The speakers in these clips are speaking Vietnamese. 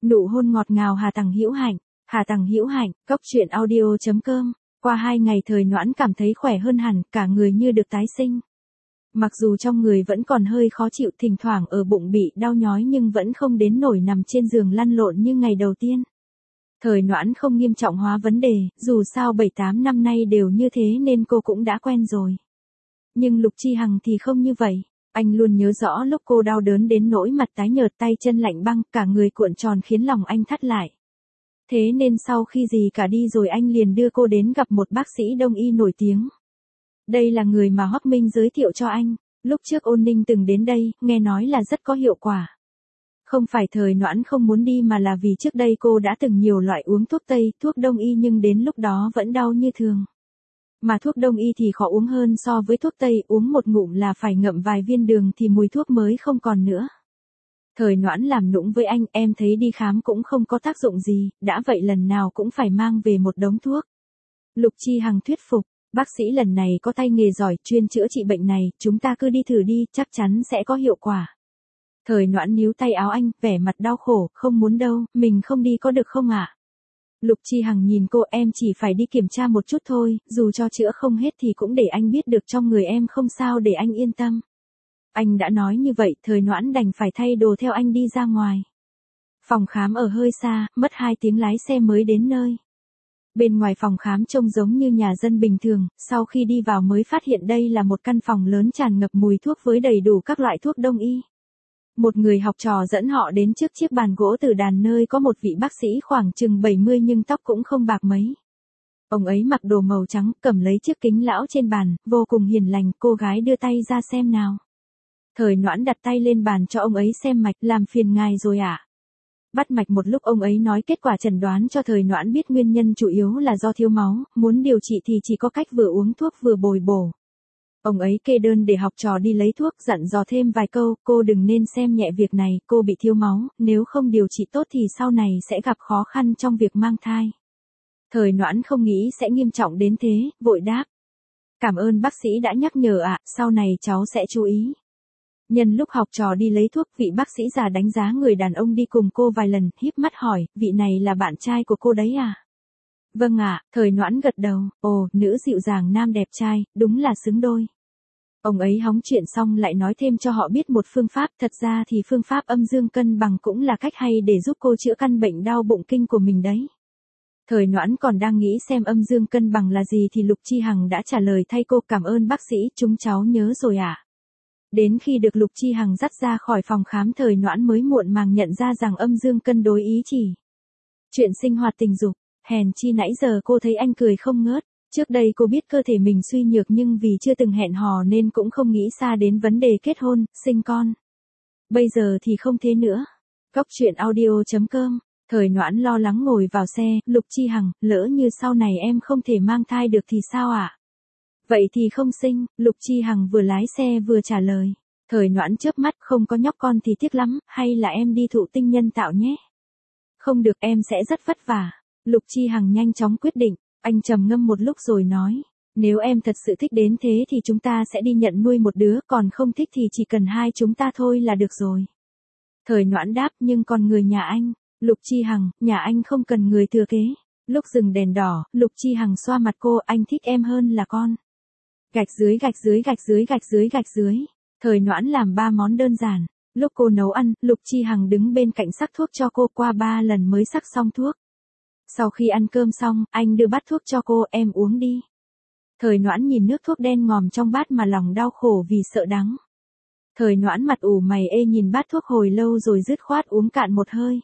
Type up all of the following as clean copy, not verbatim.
Nụ hôn ngọt ngào Hà Tằng Hữu Hạnh. Hà Tằng Hữu Hạnh, cốc truyện audio.com. Qua 2 ngày Thời Noãn cảm thấy khỏe hơn hẳn, cả người như được tái sinh. Mặc dù trong người vẫn còn hơi khó chịu, thỉnh thoảng ở bụng bị đau nhói nhưng vẫn không đến nổi nằm trên giường lăn lộn như ngày đầu tiên. Thời Noãn không nghiêm trọng hóa vấn đề, dù sao 7-8 năm nay đều như thế nên cô cũng đã quen rồi. Nhưng Lục Chi Hằng thì không như vậy. Anh luôn nhớ rõ lúc cô đau đớn đến nỗi mặt tái nhợt, tay chân lạnh băng, cả người cuộn tròn khiến lòng anh thắt lại. Thế nên sau khi gì cả đi rồi anh liền đưa cô đến gặp một bác sĩ đông y nổi tiếng. Đây là người mà Hoắc Minh giới thiệu cho anh. Lúc trước Ôn Ninh từng đến đây, nghe nói là rất có hiệu quả. Không phải Thời Noãn không muốn đi mà là vì trước đây cô đã từng nhiều loại uống thuốc Tây, thuốc Đông y nhưng đến lúc đó vẫn đau như thường. Mà thuốc Đông y thì khó uống hơn so với thuốc Tây, uống một ngụm là phải ngậm vài viên đường thì mùi thuốc mới không còn nữa. Thời Noãn làm nũng với anh, em thấy đi khám cũng không có tác dụng gì, đã vậy lần nào cũng phải mang về một đống thuốc. Lục Chi Hằng thuyết phục, bác sĩ lần này có tay nghề giỏi, chuyên chữa trị bệnh này, chúng ta cứ đi thử đi, chắc chắn sẽ có hiệu quả. Thời Noãn níu tay áo anh, vẻ mặt đau khổ, không muốn đâu, mình không đi có được không ạ? Lục Chi Hằng nhìn cô, em chỉ phải đi kiểm tra một chút thôi, dù cho chữa không hết thì cũng để anh biết được trong người em không sao để anh yên tâm. Anh đã nói như vậy, Thời Noãn đành phải thay đồ theo anh đi ra ngoài. Phòng khám ở hơi xa, mất 2 tiếng lái xe mới đến nơi. Bên ngoài phòng khám trông giống như nhà dân bình thường, sau khi đi vào mới phát hiện đây là một căn phòng lớn tràn ngập mùi thuốc với đầy đủ các loại thuốc đông y. Một người học trò dẫn họ đến trước chiếc bàn gỗ từ đàn nơi có một vị bác sĩ khoảng chừng 70 nhưng tóc cũng không bạc mấy. Ông ấy mặc đồ màu trắng, cầm lấy chiếc kính lão trên bàn, vô cùng hiền lành, cô gái đưa tay ra xem nào. Thời Noãn đặt tay lên bàn cho ông ấy xem mạch, làm phiền ngài rồi ạ. Bắt mạch một lúc ông ấy nói kết quả chẩn đoán cho Thời Noãn biết nguyên nhân chủ yếu là do thiếu máu, muốn điều trị thì chỉ có cách vừa uống thuốc vừa bồi bổ. Ông ấy kê đơn để học trò đi lấy thuốc, dặn dò thêm vài câu, cô đừng nên xem nhẹ việc này, cô bị thiếu máu, nếu không điều trị tốt thì sau này sẽ gặp khó khăn trong việc mang thai. Thời Noãn không nghĩ sẽ nghiêm trọng đến thế, vội đáp. Cảm ơn bác sĩ đã nhắc nhở ạ, sau này cháu sẽ chú ý. Nhân lúc học trò đi lấy thuốc, vị bác sĩ già đánh giá người đàn ông đi cùng cô vài lần, híp mắt hỏi, vị này là bạn trai của cô đấy à? Vâng ạ, Thời Noãn gật đầu, ồ, nữ dịu dàng nam đẹp trai, đúng là xứng đôi. Ông ấy hóng chuyện xong lại nói thêm cho họ biết một phương pháp, thật ra thì phương pháp âm dương cân bằng cũng là cách hay để giúp cô chữa căn bệnh đau bụng kinh của mình đấy. Thời Noãn còn đang nghĩ xem âm dương cân bằng là gì thì Lục Chi Hằng đã trả lời thay cô, cảm ơn bác sĩ, chúng cháu nhớ rồi ạ. Đến khi được Lục Chi Hằng dắt ra khỏi phòng khám, Thời Noãn mới muộn màng nhận ra rằng âm dương cân đối ý chỉ chuyện sinh hoạt tình dục, hèn chi nãy giờ cô thấy anh cười không ngớt. Trước đây cô biết cơ thể mình suy nhược nhưng vì chưa từng hẹn hò nên cũng không nghĩ xa đến vấn đề kết hôn, sinh con. Bây giờ thì không thế nữa. Cốc truyện audio.com. Thời Noãn lo lắng ngồi vào xe, Lục Chi Hằng, lỡ như sau này em không thể mang thai được thì sao ạ? Vậy thì không sinh, Lục Chi Hằng vừa lái xe vừa trả lời. Thời Noãn chớp mắt, không có nhóc con thì tiếc lắm, hay là em đi thụ tinh nhân tạo nhé? Không được, em sẽ rất vất vả. Lục Chi Hằng nhanh chóng quyết định. Anh trầm ngâm một lúc rồi nói, nếu em thật sự thích đến thế thì chúng ta sẽ đi nhận nuôi một đứa, còn không thích thì chỉ cần hai chúng ta thôi là được rồi. Thời Noãn đáp, nhưng còn người nhà anh? Lục Chi Hằng, nhà anh không cần người thừa kế. Lúc dừng đèn đỏ, Lục Chi Hằng xoa mặt cô, anh thích em hơn là con. Gạch dưới gạch dưới gạch dưới gạch dưới gạch dưới. Thời Noãn làm 3 món đơn giản. Lúc cô nấu ăn, Lục Chi Hằng đứng bên cạnh sắc thuốc cho cô, qua 3 lần mới sắc xong thuốc. Sau khi ăn cơm xong, anh đưa bát thuốc cho cô, em uống đi. Thời Noãn nhìn nước thuốc đen ngòm trong bát mà lòng đau khổ vì sợ đắng. Thời Noãn mặt ủ mày ê nhìn bát thuốc hồi lâu rồi dứt khoát uống cạn một hơi.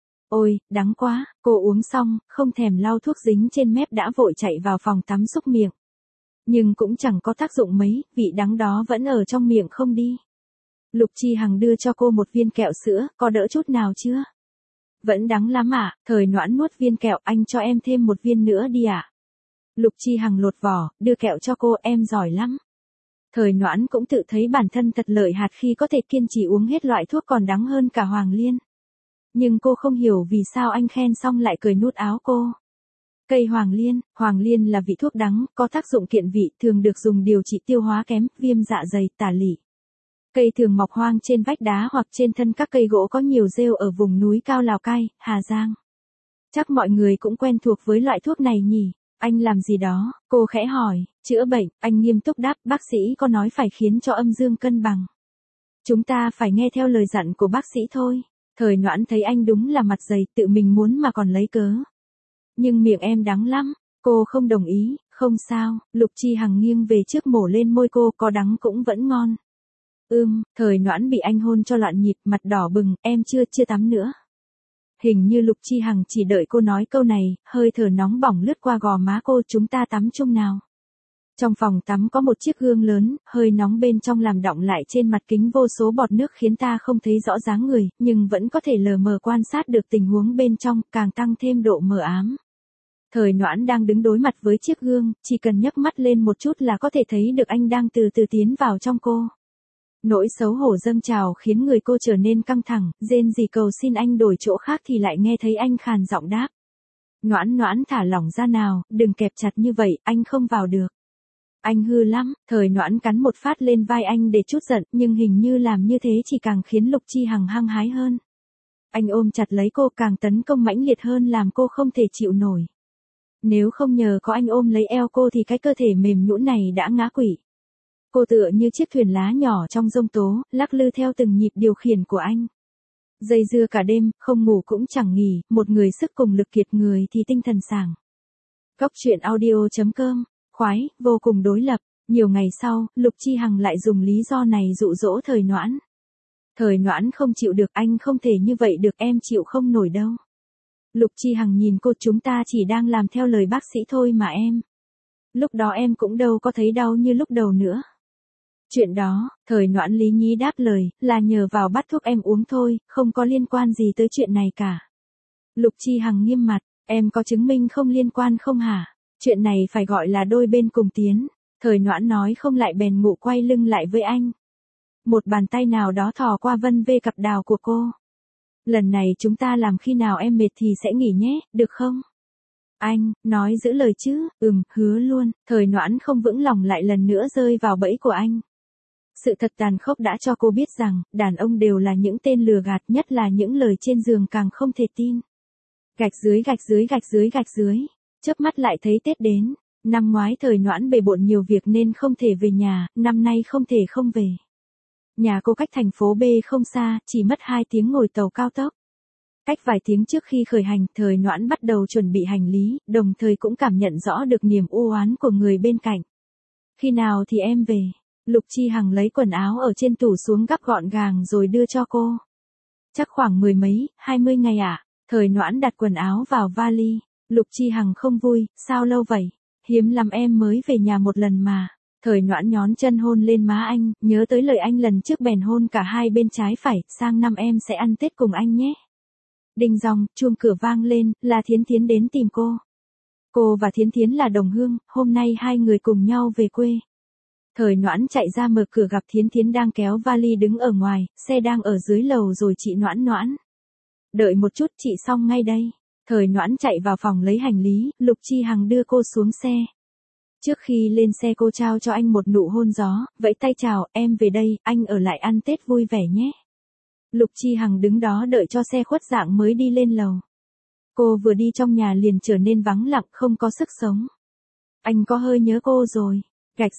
Ôi, đắng quá, cô uống xong, không thèm lau thuốc dính trên mép đã vội chạy vào phòng tắm xúc miệng. Nhưng cũng chẳng có tác dụng mấy, vị đắng đó vẫn ở trong miệng không đi. Lục Chi Hằng đưa cho cô một viên kẹo sữa, có đỡ chút nào chưa? Vẫn đắng lắm ạ. Thời Noãn nuốt viên kẹo, anh cho em thêm một viên nữa đi ạ. Lục Chi Hằng lột vỏ, đưa kẹo cho cô, em giỏi lắm. Thời Noãn cũng tự thấy bản thân thật lợi hại khi có thể kiên trì uống hết loại thuốc còn đắng hơn cả Hoàng Liên. Nhưng cô không hiểu vì sao anh khen xong lại cười nút áo cô. Cây Hoàng Liên là vị thuốc đắng, có tác dụng kiện vị, thường được dùng điều trị tiêu hóa kém, viêm dạ dày, tả lị. Cây thường mọc hoang trên vách đá hoặc trên thân các cây gỗ có nhiều rêu ở vùng núi cao Lào Cai, Hà Giang. Chắc mọi người cũng quen thuộc với loại thuốc này nhỉ? Anh làm gì đó? Cô khẽ hỏi. Chữa bệnh, anh nghiêm túc đáp, bác sĩ có nói phải khiến cho âm dương cân bằng. Chúng ta phải nghe theo lời dặn của bác sĩ thôi. Thời Noãn thấy anh đúng là mặt dày, tự mình muốn mà còn lấy cớ. Nhưng miệng em đắng lắm. Cô không đồng ý. Không sao. Lục Chi Hằng nghiêng về trước mổ lên môi cô, có đắng cũng vẫn ngon. Thời Noãn bị anh hôn cho loạn nhịp, mặt đỏ bừng, em chưa tắm nữa. Hình như Lục Chi Hằng chỉ đợi cô nói câu này, hơi thở nóng bỏng lướt qua gò má cô, chúng ta tắm chung nào. Trong phòng tắm có một chiếc gương lớn, hơi nóng bên trong làm đọng lại trên mặt kính vô số bọt nước khiến ta không thấy rõ dáng người, nhưng vẫn có thể lờ mờ quan sát được tình huống bên trong, càng tăng thêm độ mờ ám. Thời Noãn đang đứng đối mặt với chiếc gương, chỉ cần nhấc mắt lên một chút là có thể thấy được anh đang từ từ tiến vào trong cô. Nỗi xấu hổ dâng trào khiến người cô trở nên căng thẳng, rên rỉ cầu xin anh đổi chỗ khác thì lại nghe thấy anh khàn giọng đáp. Noãn thả lỏng ra nào, đừng kẹp chặt như vậy, anh không vào được. Anh hư lắm. Thời Noãn cắn một phát lên vai anh để trút giận, nhưng hình như làm như thế chỉ càng khiến Lục Chi Hằng hăng hái hơn. Anh ôm chặt lấy cô, càng tấn công mãnh liệt hơn làm cô không thể chịu nổi. Nếu không nhờ có anh ôm lấy eo cô thì cái cơ thể mềm nhũn này đã ngã quỵ. Cô tựa như chiếc thuyền lá nhỏ trong giông tố, lắc lư theo từng nhịp điều khiển của anh. Dây dưa cả đêm, không ngủ cũng chẳng nghỉ, một người sức cùng lực kiệt người thì tinh thần sảng. Góc truyện audio.com, khoái, vô cùng đối lập. Nhiều ngày sau, Lục Chi Hằng lại dùng lý do này dụ dỗ Thời Noãn. Thời Noãn không chịu được, anh không thể như vậy được, em chịu không nổi đâu. Lục Chi Hằng nhìn cô, chúng ta chỉ đang làm theo lời bác sĩ thôi mà em. Lúc đó em cũng đâu có thấy đau như lúc đầu nữa. Chuyện đó, Thời Noãn lý nhí đáp lời, là nhờ vào bắt thuốc em uống thôi, không có liên quan gì tới chuyện này cả. Lục Chi Hằng nghiêm mặt, em có chứng minh không liên quan không hả? Chuyện này phải gọi là đôi bên cùng tiến. Thời Noãn nói không lại bèn ngụ quay lưng lại với anh. Một bàn tay nào đó thò qua vân vê cặp đào của cô. Lần này chúng ta làm khi nào em mệt thì sẽ nghỉ nhé, được không? Anh, nói giữ lời chứ, hứa luôn. Thời Noãn không vững lòng lại lần nữa rơi vào bẫy của anh. Sự thật tàn khốc đã cho cô biết rằng, đàn ông đều là những tên lừa gạt, nhất là những lời trên giường càng không thể tin. Gạch dưới. Chớp mắt lại thấy Tết đến. Năm ngoái Thời Noãn bề bộn nhiều việc nên không thể về nhà, năm nay không thể không về. Nhà cô cách thành phố B không xa, chỉ mất 2 tiếng ngồi tàu cao tốc. Cách vài tiếng trước khi khởi hành, Thời Noãn bắt đầu chuẩn bị hành lý, đồng thời cũng cảm nhận rõ được niềm u oán của người bên cạnh. Khi nào thì em về? Lục Chi Hằng lấy quần áo ở trên tủ xuống gấp gọn gàng rồi đưa cho cô. Chắc khoảng 10 mấy, 20 ngày ạ. Thời Noãn đặt quần áo vào vali. Lục Chi Hằng không vui, sao lâu vậy? Hiếm lắm em mới về nhà một lần mà. Thời Noãn nhón chân hôn lên má anh, nhớ tới lời anh lần trước bèn hôn cả hai bên trái phải, sang năm em sẽ ăn Tết cùng anh nhé. Đinh dòng, chuông cửa vang lên, là Thiến Thiến đến tìm cô. Cô và Thiến Thiến là đồng hương, hôm nay hai người cùng nhau về quê. Thời Noãn chạy ra mở cửa gặp Thiến Thiến đang kéo vali đứng ở ngoài, xe đang ở dưới lầu rồi chị Noãn. Đợi một chút, chị xong ngay đây. Thời Noãn chạy vào phòng lấy hành lý, Lục Chi Hằng đưa cô xuống xe. Trước khi lên xe cô trao cho anh một nụ hôn gió, vẫy tay chào, em về đây, anh ở lại ăn Tết vui vẻ nhé. Lục Chi Hằng đứng đó đợi cho xe khuất dạng mới đi lên lầu. Cô vừa đi trong nhà liền trở nên vắng lặng, không có sức sống. Anh có hơi nhớ cô rồi. Gạch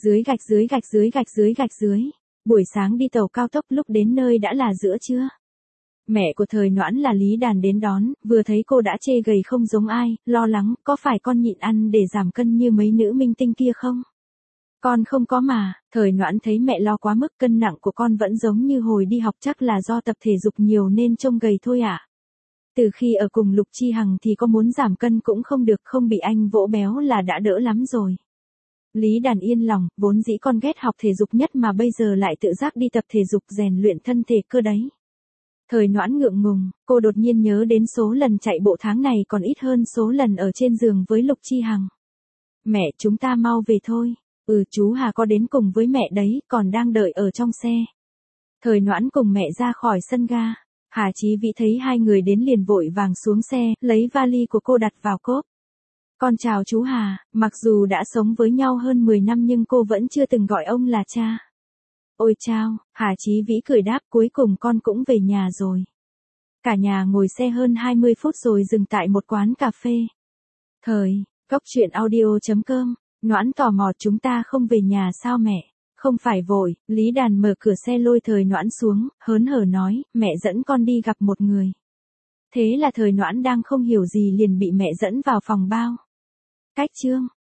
dưới. Buổi sáng đi tàu cao tốc, lúc đến nơi đã là giữa trưa. Mẹ của Thời Noãn là Lý Đàn đến đón, vừa thấy cô đã chê gầy không giống ai, lo lắng, có phải con nhịn ăn để giảm cân như mấy nữ minh tinh kia không? Con không có mà. Thời Noãn thấy mẹ lo quá mức, cân nặng của con vẫn giống như hồi đi học, chắc là do tập thể dục nhiều nên trông gầy thôi ạ. Từ khi ở cùng Lục Chi Hằng thì có muốn giảm cân cũng không được, không bị anh vỗ béo là đã đỡ lắm rồi. Lý Đàn yên lòng, vốn dĩ con ghét học thể dục nhất mà bây giờ lại tự giác đi tập thể dục rèn luyện thân thể cơ đấy. Thời Noãn ngượng ngùng, cô đột nhiên nhớ đến số lần chạy bộ tháng này còn ít hơn số lần ở trên giường với Lục Chi Hằng. Mẹ, chúng ta mau về thôi. Chú Hà có đến cùng với mẹ đấy, còn đang đợi ở trong xe. Thời Noãn cùng mẹ ra khỏi sân ga. Hà Chí Vĩ thấy hai người đến liền vội vàng xuống xe, lấy vali của cô đặt vào cốp. Con chào chú Hà, mặc dù đã sống với nhau hơn 10 năm nhưng cô vẫn chưa từng gọi ông là cha. Ôi chao, Hà Chí Vĩ cười đáp cuối cùng con cũng về nhà rồi. Cả nhà ngồi xe hơn 20 phút rồi dừng tại một quán cà phê. Cốc truyện audio.com, Noãn tò mò chúng ta không về nhà sao mẹ? Không phải vội, Lý Đàn mở cửa xe lôi Thời Noãn xuống, hớn hở nói, mẹ dẫn con đi gặp một người. Thế là Thời Noãn đang không hiểu gì liền bị mẹ dẫn vào phòng bao. Cách chương